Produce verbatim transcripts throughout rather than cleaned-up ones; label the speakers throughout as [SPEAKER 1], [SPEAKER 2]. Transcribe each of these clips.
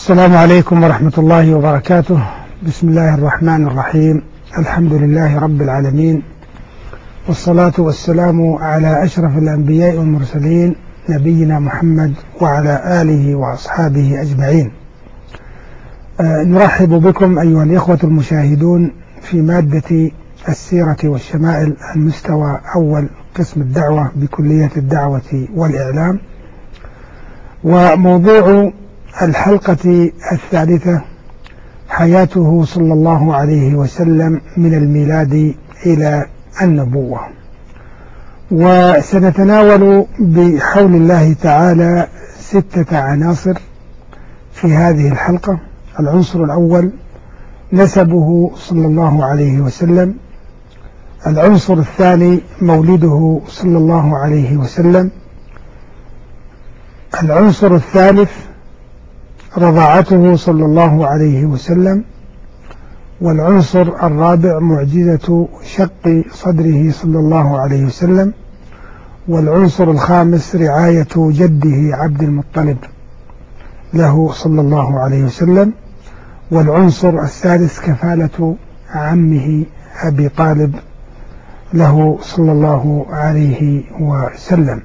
[SPEAKER 1] السلام عليكم ورحمة الله وبركاته. بسم الله الرحمن الرحيم. الحمد لله رب العالمين، والصلاة والسلام على أشرف الأنبياء والمرسلين نبينا محمد وعلى آله وأصحابه أجمعين. آه نرحب بكم أيها الإخوة المشاهدون في مادة السيرة والشمائل المستوى أول قسم الدعوة بكلية الدعوة والإعلام، وموضوع الحلقة الثالثة حياته صلى الله عليه وسلم من الميلاد إلى النبوة. وسنتناول بحول الله تعالى ستة عناصر في هذه الحلقة. العنصر الأول نسبه صلى الله عليه وسلم، العنصر الثاني مولده صلى الله عليه وسلم، العنصر الثالث رضاعته صلى الله عليه وسلم، والعنصر الرابع معجزة شق صدره صلى الله عليه وسلم، والعنصر الخامس رعاية جده عبد المطلب له صلى الله عليه وسلم، والعنصر الثالث كفالة عمه أبي طالب له صلى الله عليه وسلم.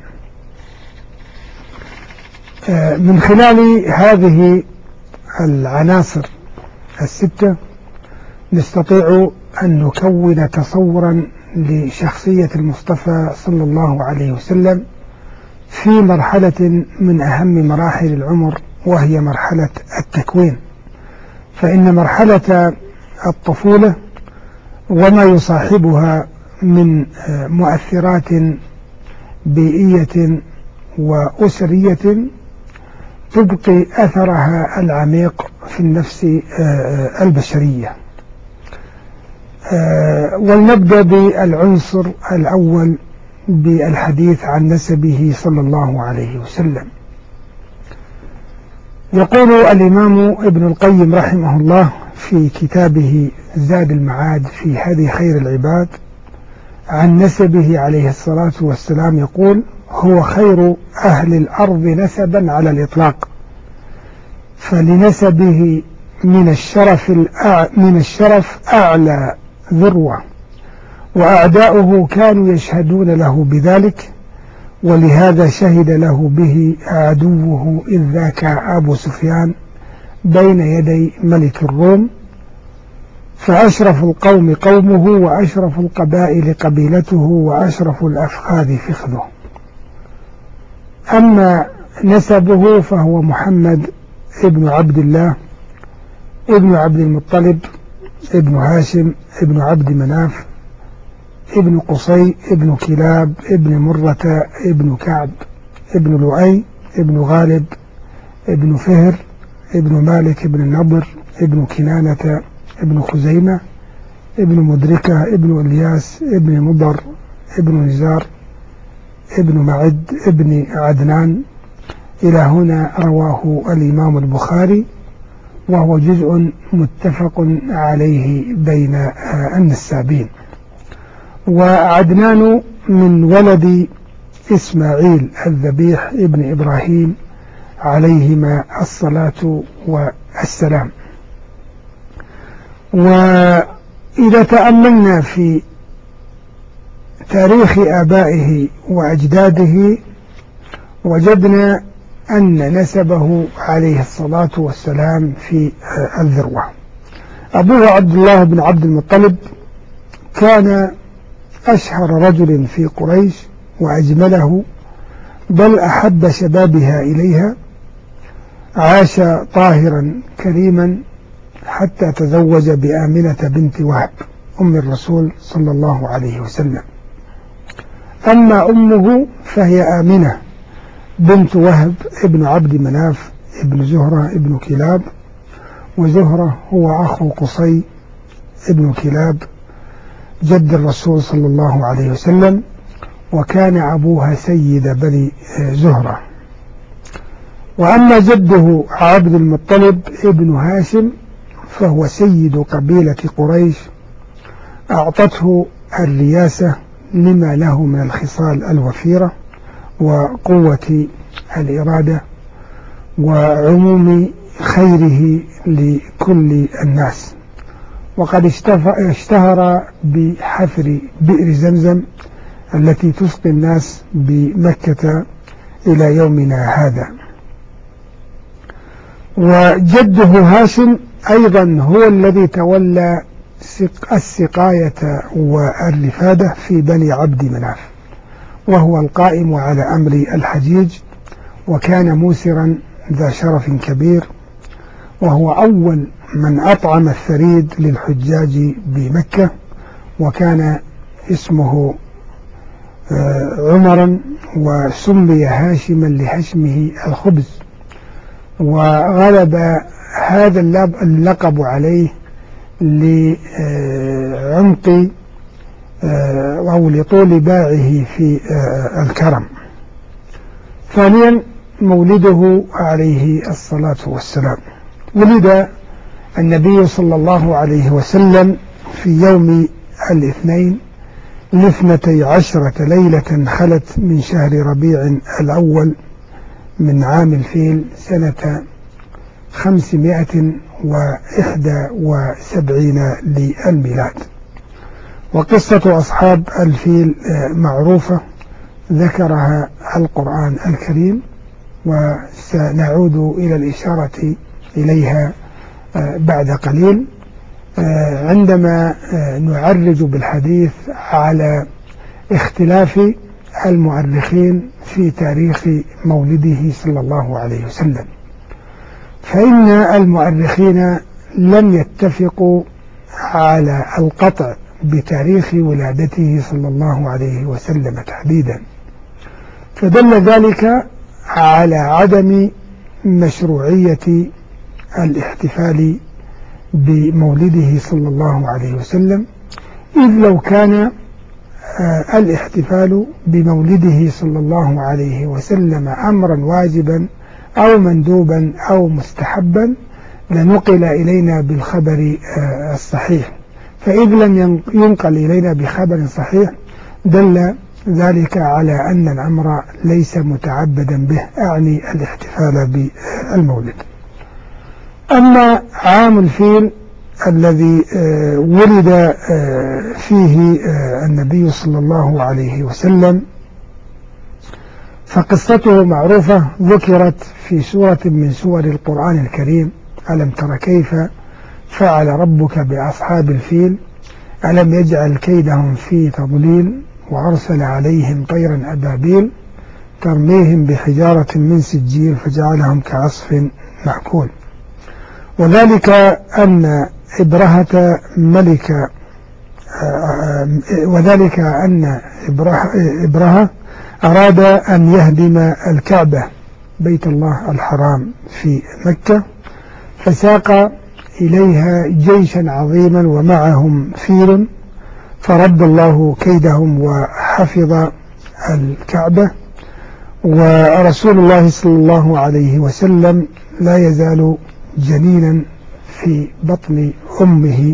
[SPEAKER 1] من خلال هذه العناصر الستة نستطيع أن نكون تصورا لشخصية المصطفى صلى الله عليه وسلم في مرحلة من أهم مراحل العمر، وهي مرحلة التكوين. فإن مرحلة الطفولة وما يصاحبها من مؤثرات بيئية وأسرية تبقي أثرها العميق في النفس البشرية. ولنبدأ بالعنصر الأول بالحديث عن نسبه صلى الله عليه وسلم. يقول الإمام ابن القيم رحمه الله في كتابه زاد المعاد في هدي خير العباد عن نسبه عليه الصلاة والسلام، يقول: هو خير أهل الأرض نسبا على الإطلاق، فلنسبه من الشرف من الشرف أعلى ذروة، وأعداؤه كانوا يشهدون له بذلك، ولهذا شهد له به عدوه إذ ذاك أبو سفيان بين يدي ملك الروم، فأشرف القوم قومه، وأشرف القبائل قبيلته، وأشرف الأفخاذ فخذه. أما نسبه فهو محمد ابن عبد الله ابن عبد المطلب ابن هاشم ابن عبد مناف ابن قصي ابن كلاب ابن مرة ابن كعب ابن لؤي ابن غالب ابن فهر ابن مالك ابن النضر ابن كنانة ابن خزيمة ابن مدركة ابن الياس ابن مضر ابن نزار ابن معد ابن عدنان. إلى هنا رواه الإمام البخاري، وهو جزء متفق عليه بين النسابين. وعدنان من ولد إسماعيل الذبيح ابن إبراهيم عليهما الصلاة والسلام. وإذا تأملنا في تاريخ آبائه وأجداده وجدنا أن نسبه عليه الصلاة والسلام في الذروة. أبوه عبد الله بن عبد المطلب كان أشهر رجل في قريش وأجمله، بل أحب شبابها إليها. عاش طاهرا كريما حتى تزوج بآمنة بنت وهب أم الرسول صلى الله عليه وسلم. أما أمه فهي آمنة بنت وهب ابن عبد مناف ابن زهرة ابن كلاب، وزهرة هو أخو قصي ابن كلاب جد الرسول صلى الله عليه وسلم، وكان أبوها سيد بني زهرة. وأما جده عبد المطلب ابن هاشم فهو سيد قبيلة قريش، أعطته الرياسة لما له من الخصال الوفيرة وقوة الإرادة وعموم خيره لكل الناس. وقد اشتهر بحفر بئر زمزم التي تسقي الناس بمكة إلى يومنا هذا. وجده هاشم أيضا هو الذي تولى السقاية والرفادة في بني عبد مناف، وهو القائم على أمر الحجيج، وكان موسرا ذا شرف كبير، وهو أول من أطعم الثريد للحجاج بمكة، وكان اسمه عمرا، وسمي هاشما لهشمه الخبز. وغلب هذا اللقب عليه لعمق أو لطول باعه في الكرم. ثانيا مولده عليه الصلاة والسلام. ولد النبي صلى الله عليه وسلم في يوم الاثنين لاثنتي عشرة ليلة خلت من شهر ربيع الأول من عام الفيل سنة خمسمائة وإحدى وسبعين للميلاد. وقصة أصحاب الفيل معروفة، ذكرها القرآن الكريم، وسنعود إلى الإشارة إليها بعد قليل عندما نعرج بالحديث على اختلاف المؤرخين في تاريخ مولده صلى الله عليه وسلم. فإن المؤرخين لم يتفقوا على القطع بتاريخ ولادته صلى الله عليه وسلم تحديدا، فدل ذلك على عدم مشروعية الاحتفال بمولده صلى الله عليه وسلم، إذ لو كان الاحتفال بمولده صلى الله عليه وسلم أمرا واجبا أو مندوبا أو مستحبا لنقل إلينا بالخبر الصحيح، فإذ لم ينقل إلينا بخبر صحيح دل ذلك على أن الأمر ليس متعبدا به، أعني الاحتفال بالمولد. أما عام الفيل الذي ولد فيه النبي صلى الله عليه وسلم فقصته معروفة، ذكرت في سورة من سور القرآن الكريم: ألم تر كيف فعل ربك بأصحاب الفيل ألم يجعل كيدهم في تضليل وأرسل عليهم طيرا أبابيل ترميهم بحجارة من سجيل فجعلهم كعصف مأكول. وذلك أن إبرهة ملك وذلك أن إبرهة أراد أن يهدم الكعبة بيت الله الحرام في مكة، فساق إليها جيشا عظيما ومعهم فيل، فرد الله كيدهم وحفظ الكعبة. ورسول الله صلى الله عليه وسلم لا يزال جنينا في بطن أمه.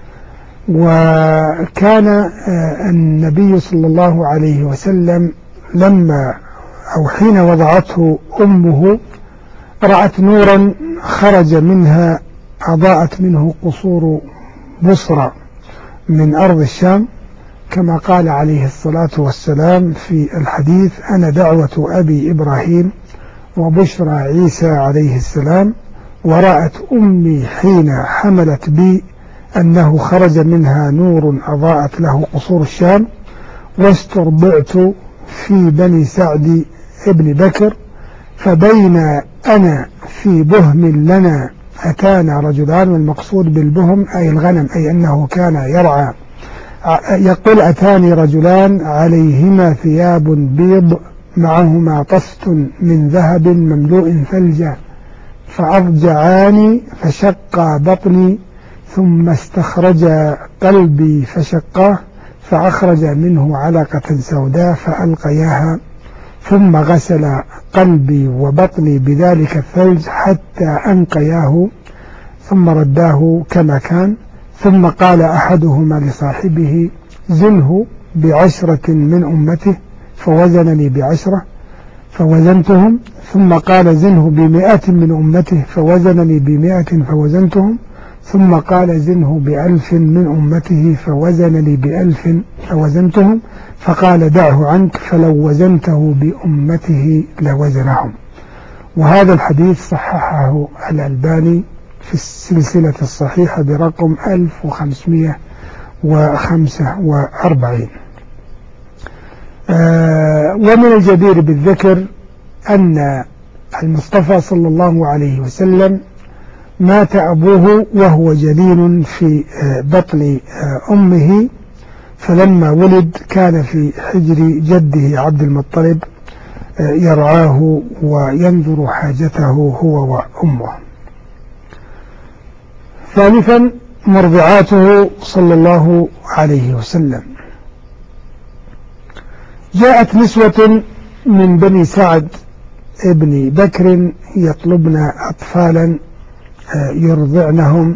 [SPEAKER 1] وكان النبي صلى الله عليه وسلم لما أو حين وضعته أمه رأت نورا خرج منها أضاءت منه قصور بصرى من أرض الشام، كما قال عليه الصلاة والسلام في الحديث: أنا دعوة أبي إبراهيم وبشرى عيسى عليه السلام. ورأت أمي حين حملت بي أنه خرج منها نور أضاءت له قصور الشام، واسترضعت في بني سعد ابن بكر، فبين أنا في بهم لنا أتانا رجلان، والمقصود بالبهم أي الغنم، أي أنه كان يرعى. يقول: أتاني رجلان عليهما ثياب بيض معهما طست من ذهب مملوء ثلجا، فأضجعاني فشقا بطني، ثم استخرجا قلبي فشقاه، فأخرج منه علقة سوداء فألقياها، ثم غسل قلبي وبطني بذلك الثلج حتى أنقياه، ثم رداه كما كان. ثم قال أحدهما لصاحبه: زنه بعشرة من أمته، فوزنني بعشرة، فوزنتهم، ثم قال زنه بمئة من أمته فوزنني بمئة فوزنتهم، ثم قال زنه بألف من أمته فوزنني بألف فوزنتهم، فقال دعه عنك فلو وزنته بأمته لوزنهم. وهذا الحديث صححه الألباني في السلسلة الصحيحة برقم ألف وخمسمائة وخمسة وأربعين. آه ومن الجدير بالذكر أن المصطفى صلى الله عليه وسلم مات أبوه وهو جنين في بطن أمه، فلما ولد كان في حجر جده عبد المطلب يرعاه وينظر حاجته هو وأمه. ثالثا مرضعاته صلى الله عليه وسلم. جاءت نسوة من بني سعد ابن بكر يطلبن أطفالا يرضعنهم،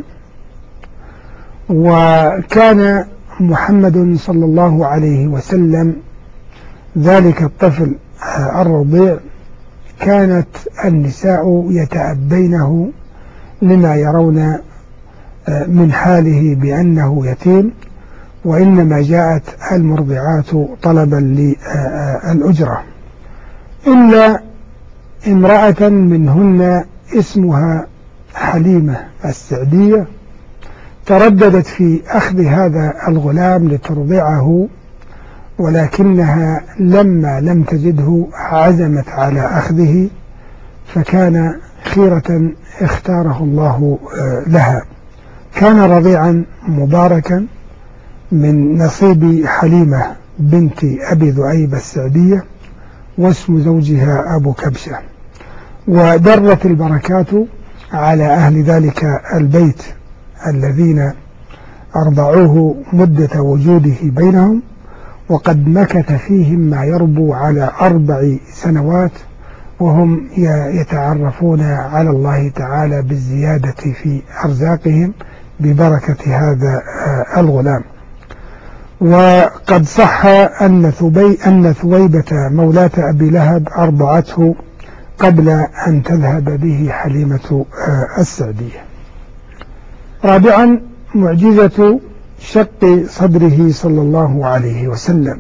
[SPEAKER 1] وكان محمد صلى الله عليه وسلم ذلك الطفل الرضيع كانت النساء يتأبينه لما يرون من حاله بأنه يتيم، وإنما جاءت المرضعات طلبا للأجرة، إلا امرأة منهن اسمها حليمة السعدية ترددت في أخذ هذا الغلام لترضعه، ولكنها لما لم تجده عزمت على أخذه، فكان خيرة اختاره الله لها. كان رضيعا مباركا من نصيب حليمة بنت أبي ذؤيب السعدية، واسم زوجها أبو كبشة، ودرت البركات على أهل ذلك البيت الذين أرضعوه مدة وجوده بينهم، وقد مكث فيهم ما يربو على أربع سنوات، وهم يتعرفون على الله تعالى بالزيادة في أرزاقهم ببركة هذا الغلام. وقد صح أن ثبي أن ثويبة مولاة أبي لهب أرضعته قبل أن تذهب به حليمة السعدية. رابعا معجزة شق صدره صلى الله عليه وسلم.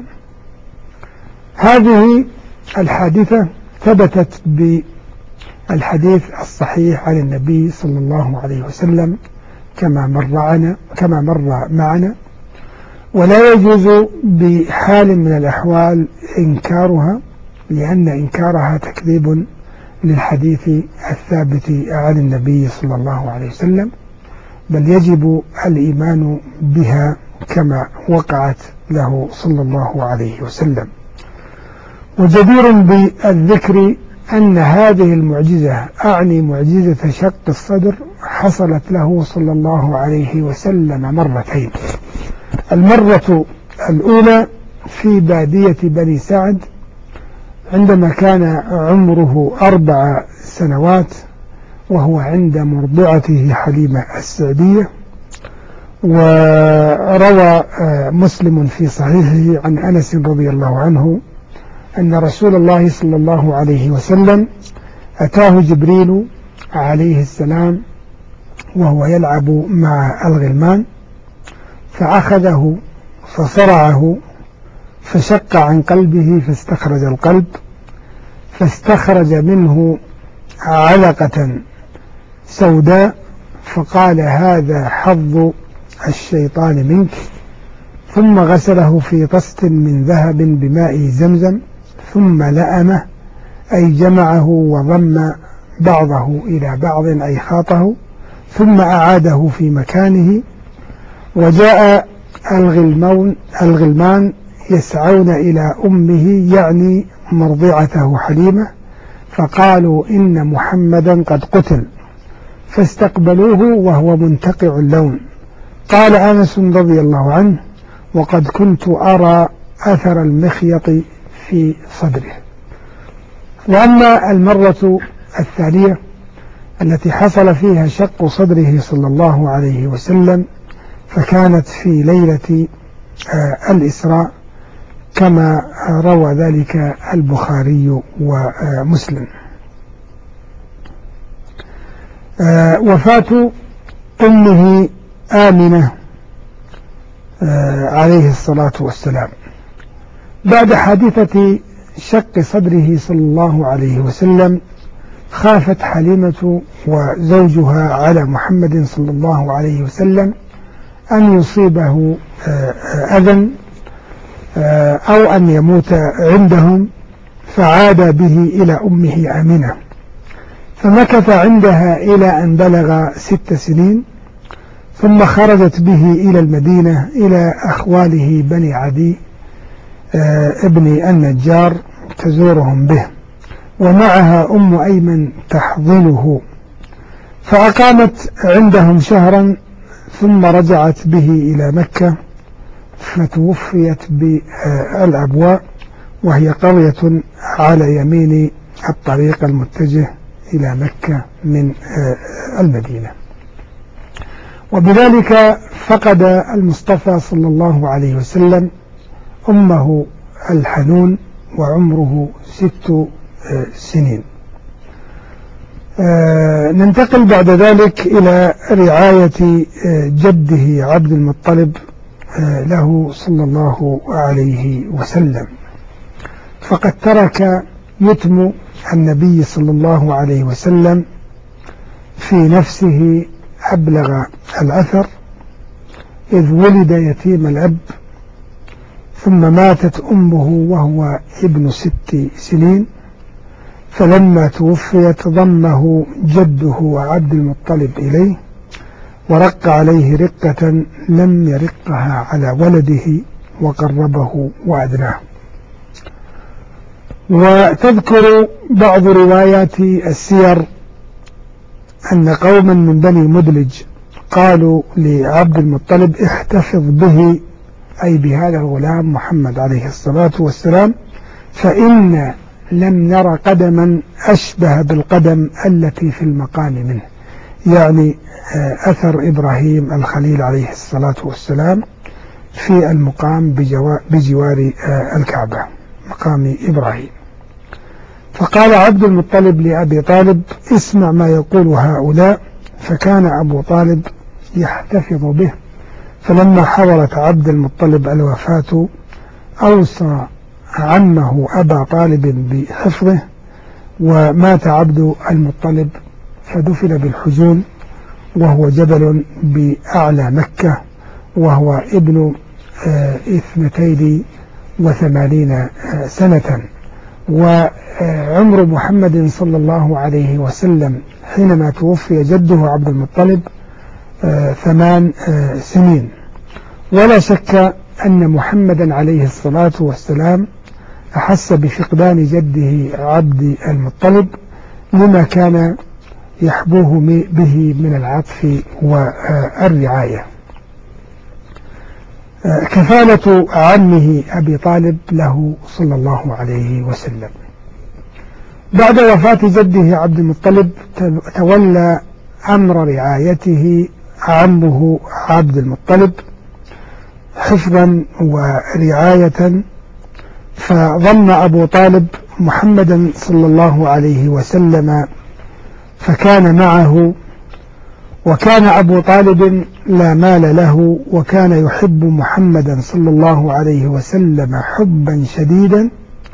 [SPEAKER 1] هذه الحادثة ثبتت بالحديث الصحيح عن النبي صلى الله عليه وسلم كما مر عنا كما مر معنا، ولا يجوز بحال من الأحوال إنكارها، لأن إنكارها تكذيب للحديث الثابت عن النبي صلى الله عليه وسلم، بل يجب الإيمان بها كما وقعت له صلى الله عليه وسلم. وجدير بالذكر أن هذه المعجزة، أعني معجزة شق الصدر، حصلت له صلى الله عليه وسلم مرتين. المرة الأولى في بادية بني سعد عندما كان عمره أربع سنوات، وهو عند مرضعته حليمة السعدية. وروى مسلم في صحيحه عن أنس رضي الله عنه أن رسول الله صلى الله عليه وسلم أتاه جبريل عليه السلام وهو يلعب مع الغلمان، فأخذه فصرعه فشق عن قلبه فاستخرج القلب، فاستخرج منه علقة سوداء، فقال هذا حظ الشيطان منك، ثم غسله في طست من ذهب بماء زمزم، ثم لأمه أي جمعه وضم بعضه إلى بعض أي خاطه، ثم أعاده في مكانه. وجاء الغلمان, الغلمان يسعون إلى أمه يعني مرضعته حليمة، فقالوا إن محمدا قد قتل، فاستقبلوه وهو منتقع اللون. قال أنس رضي الله عنه وقد كنت أرى أثر المخيط في صدره. وأما المرة الثانية التي حصل فيها شق صدره صلى الله عليه وسلم فكانت في ليلة الإسراء كما روى ذلك البخاري ومسلم. وفاة أمه آمنة عليه الصلاة والسلام بعد حادثة شق صدره صلى الله عليه وسلم، خافت حليمة وزوجها على محمد صلى الله عليه وسلم أن يصيبه أذى أو أن يموت عندهم، فعاد به إلى أمه آمنة، فمكث عندها إلى أن بلغ ست سنين، ثم خرجت به إلى المدينة إلى أخواله بني عدي ابن النجار تزورهم به، ومعها أم أيمن تحضنه، فأقامت عندهم شهرا ثم رجعت به إلى مكة، فتوفيت بالأبواء، وهي قرية على يمين الطريق المتجه إلى مكة من المدينة. وبذلك فقد المصطفى صلى الله عليه وسلم أمه الحنون وعمره ست سنين. ننتقل بعد ذلك إلى رعاية جده عبد المطلب له صلى الله عليه وسلم، فقد ترك يتم النبي صلى الله عليه وسلم في نفسه أبلغ الأثر، إذ ولد يتيم الأب، ثم ماتت أمه وهو ابن ست سنين، فلما توفيت ضمه جده عبد المطلب إليه، ورق عليه رقة لم يرقها على ولده، وقربه وأدناه. وتذكر بعض روايات السير أن قوما من بني مدلج قالوا لعبد المطلب: احتفظ به، أي بهذا الغلام محمد عليه الصلاة والسلام، فإن لم نر قدما أشبه بالقدم التي في المقام منه، يعني أثر إبراهيم الخليل عليه الصلاة والسلام في المقام بجوار الكعبة، مقام إبراهيم. فقال عبد المطلب لأبي طالب: اسمع ما يقول هؤلاء. فكان أبو طالب يحتفظ به، فلما حضرت عبد المطلب الوفاة أوصى عمه أبا طالب بحفظه، ومات عبد المطلب فدفن بالحجون، وهو جبل بأعلى مكة، وهو ابن اثنتين وثمانين سنة. وعمر محمد صلى الله عليه وسلم حينما توفي جده عبد المطلب ثمان سنين. ولا شك أن محمدا عليه الصلاة والسلام أحس بفقدان جده عبد المطلب لما كان يحبوه به من العطف والرعاية. كفالة عمه أبي طالب له صلى الله عليه وسلم. بعد وفاة جده عبد المطلب تولى أمر رعايته عمه عبد المطلب حفظا ورعاية، فظن أبو طالب محمدا صلى الله عليه وسلم فكان معه، وكان أبو طالب لا مال له، وكان يحب محمدا صلى الله عليه وسلم حبا شديدا،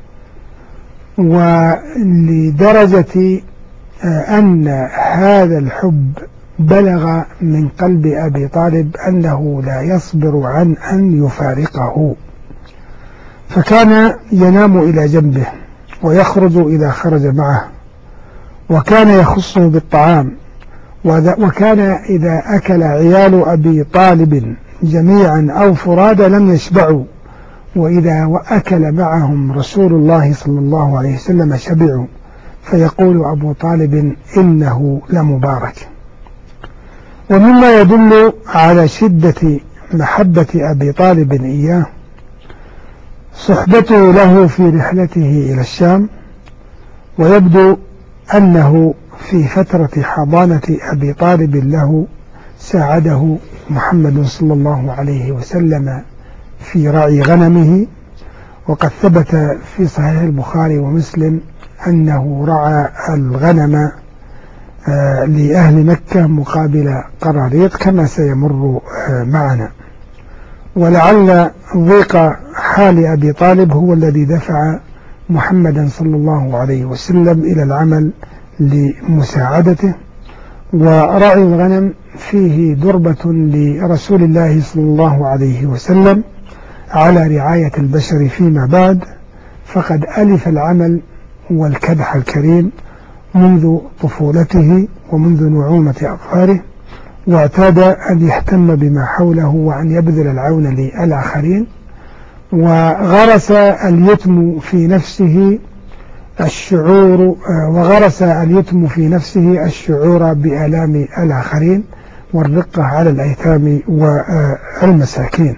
[SPEAKER 1] ولدرجة أن هذا الحب بلغ من قلب أبي طالب أنه لا يصبر عن أن يفارقه، فكان ينام إلى جنبه ويخرج إذا خرج معه، وكان يخصه بالطعام، وكان إذا أكل عيال أبي طالب جميعا أو فرادى لم يشبعوا، وإذا أكل معهم رسول الله صلى الله عليه وسلم شبعوا، فيقول أبو طالب: إنه لمبارك. ومما يدل على شدة محبة أبي طالب إياه صحبته له في رحلته إلى الشام، ويبدو أنه في فترة حضانة أبي طالب له ساعده محمد صلى الله عليه وسلم في رعي غنمه، وقد ثبت في صحيح البخاري ومسلم أنه رعى الغنم لأهل مكة مقابل قراريط كما سيمر معنا. ولعل ضيق حال أبي طالب هو الذي دفع محمدا صلى الله عليه وسلم إلى العمل لمساعدته. ورعي الغنم فيه دربة لرسول الله صلى الله عليه وسلم على رعاية البشر فيما بعد، فقد ألف العمل والكدح الكريم منذ طفولته ومنذ نعومة أظفاره، واعتاد أن يهتم بما حوله وأن يبذل العون للآخرين. وغرس اليتم في نفسه الشعور وغرس اليتم في نفسه الشعور بآلام الآخرين والرقة على الأيتام والمساكين.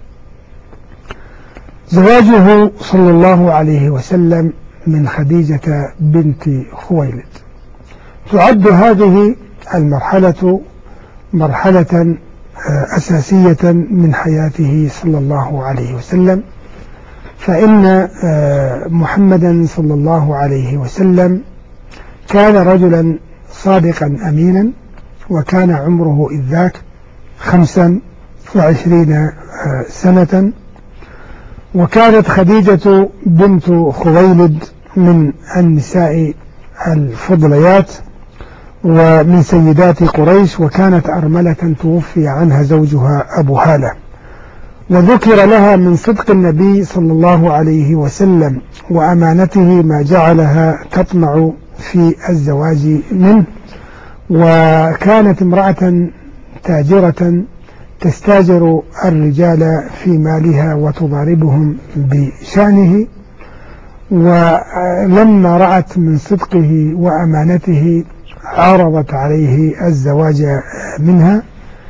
[SPEAKER 1] زواجه صلى الله عليه وسلم من خديجة بنت خويلد، تعد هذه المرحلة مرحلة أساسية من حياته صلى الله عليه وسلم، فإن محمدا صلى الله عليه وسلم كان رجلا صادقا أمينا، وكان عمره إذ ذاك خمسا وعشرين سنة. وكانت خديجة بنت خويلد من النساء الفضليات ومن سيدات قريش، وكانت أرملة توفي عنها زوجها أبو هالة. وذكر لها من صدق النبي صلى الله عليه وسلم وأمانته ما جعلها تطمع في الزواج منه. وكانت امرأة تاجرة تستاجر الرجال في مالها وتضاربهم بشأنه، ولما رأت من صدقه وأمانته عرضت عليه الزواج منها،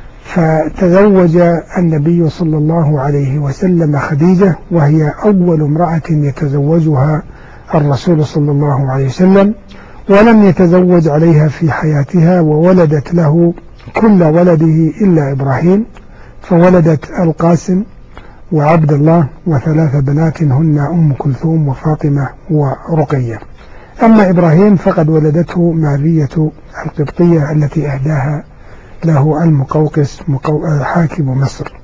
[SPEAKER 1] فتزوج النبي صلى الله عليه وسلم خديجة، وهي أول امرأة يتزوجها الرسول صلى الله عليه وسلم، ولم يتزوج عليها في حياتها، وولدت له كل ولده إلا إبراهيم، فولدت القاسم وعبد الله وثلاث بنات هن أم كلثوم وفاطمة ورقية. أما إبراهيم فقد ولدته مارية القبطية التي أهداها له المقوقس حاكم مصر.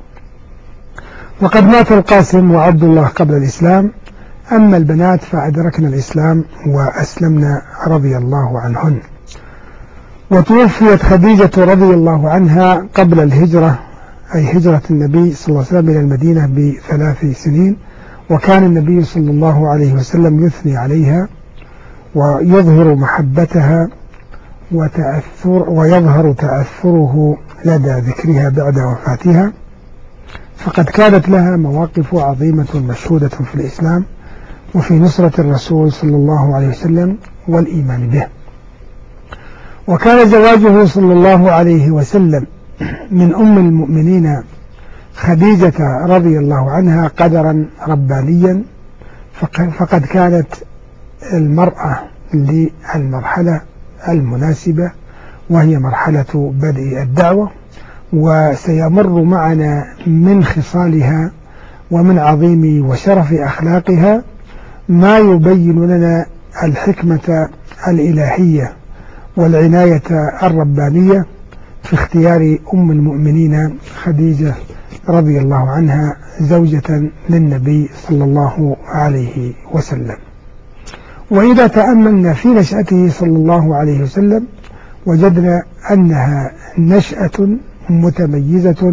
[SPEAKER 1] وقد مات القاسم وعبد الله قبل الإسلام، أما البنات فأدركنا الإسلام وأسلمنا رضي الله عنهن. وتوفيت خديجة رضي الله عنها قبل الهجرة، أي هجرة النبي صلى الله عليه وسلم إلى المدينة بثلاث سنين، وكان النبي صلى الله عليه وسلم يثني عليها ويظهر محبتها وتأثر ويظهر تأثره لدى ذكرها بعد وفاتها، فقد كانت لها مواقف عظيمة مشهودة في الإسلام وفي نصرة الرسول صلى الله عليه وسلم والإيمان به. وكان زواجه صلى الله عليه وسلم من أم المؤمنين خديجة رضي الله عنها قدرا ربانيا، فقد كانت المرأة للمرحلة المناسبة وهي مرحلة بدء الدعوة، وسيمر معنا من خصالها ومن عظيم وشرف أخلاقها ما يبين لنا الحكمة الإلهية والعناية الربانية في اختيار أم المؤمنين خديجة رضي الله عنها زوجة للنبي صلى الله عليه وسلم. وإذا تأملنا في نشأته صلى الله عليه وسلم وجدنا أنها نشأة متميزة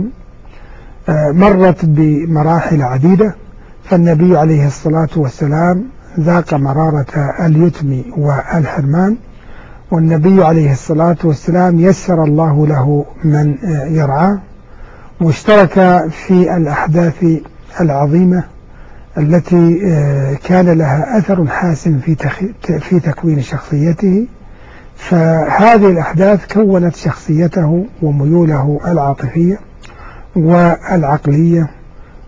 [SPEAKER 1] مرت بمراحل عديدة، فالنبي عليه الصلاة والسلام ذاق مرارة اليتم والحرمان، والنبي عليه الصلاة والسلام يسر الله له من يرعاه، واشترك في الأحداث العظيمة التي كان لها أثر حاسم في في تكوين شخصيته. فهذه الأحداث كونت شخصيته وميوله العاطفية والعقلية،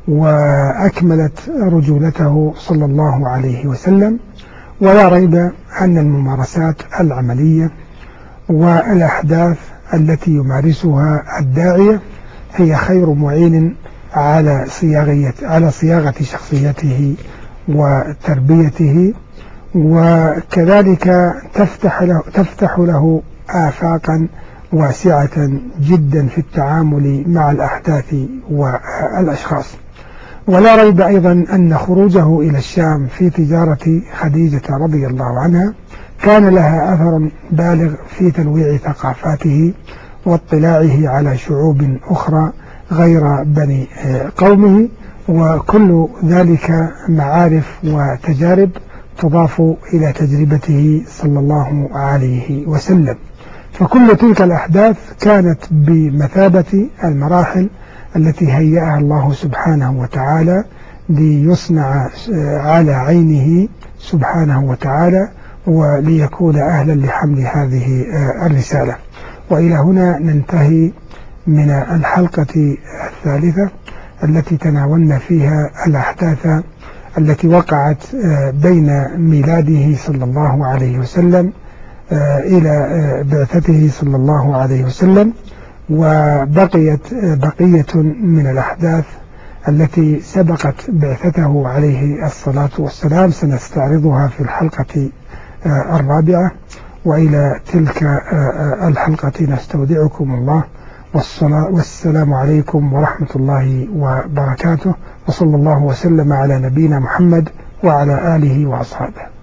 [SPEAKER 1] وأكملت رجولته صلى الله عليه وسلم. ولا ريب أن الممارسات العملية والأحداث التي يمارسها الداعية هي خير معين على صياغة على صياغة شخصيته وتربيته، وكذلك تفتح له, تفتح له آفاقا واسعة جدا في التعامل مع الأحداث والأشخاص. ولا ريب أيضا أن خروجه إلى الشام في تجارة خديجة رضي الله عنها كان لها أثر بالغ في تنويع ثقافاته واطلاعه على شعوب أخرى غير بني قومه، وكل ذلك معارف وتجارب تضاف إلى تجربته صلى الله عليه وسلم. فكل تلك الأحداث كانت بمثابة المراحل التي هيأها الله سبحانه وتعالى ليصنع على عينه سبحانه وتعالى وليكون أهلا لحمل هذه الرسالة. وإلى هنا ننتهي من الحلقة الثالثة التي تناولنا فيها الأحداث التي وقعت بين ميلاده صلى الله عليه وسلم إلى بعثته صلى الله عليه وسلم، وبقيت بقية من الأحداث التي سبقت بعثته عليه الصلاة والسلام سنستعرضها في الحلقة الرابعة. وإلى تلك الحلقة نستودعكم الله، والسلام عليكم ورحمة الله وبركاته، وصلى الله وسلم على نبينا محمد وعلى آله وأصحابه.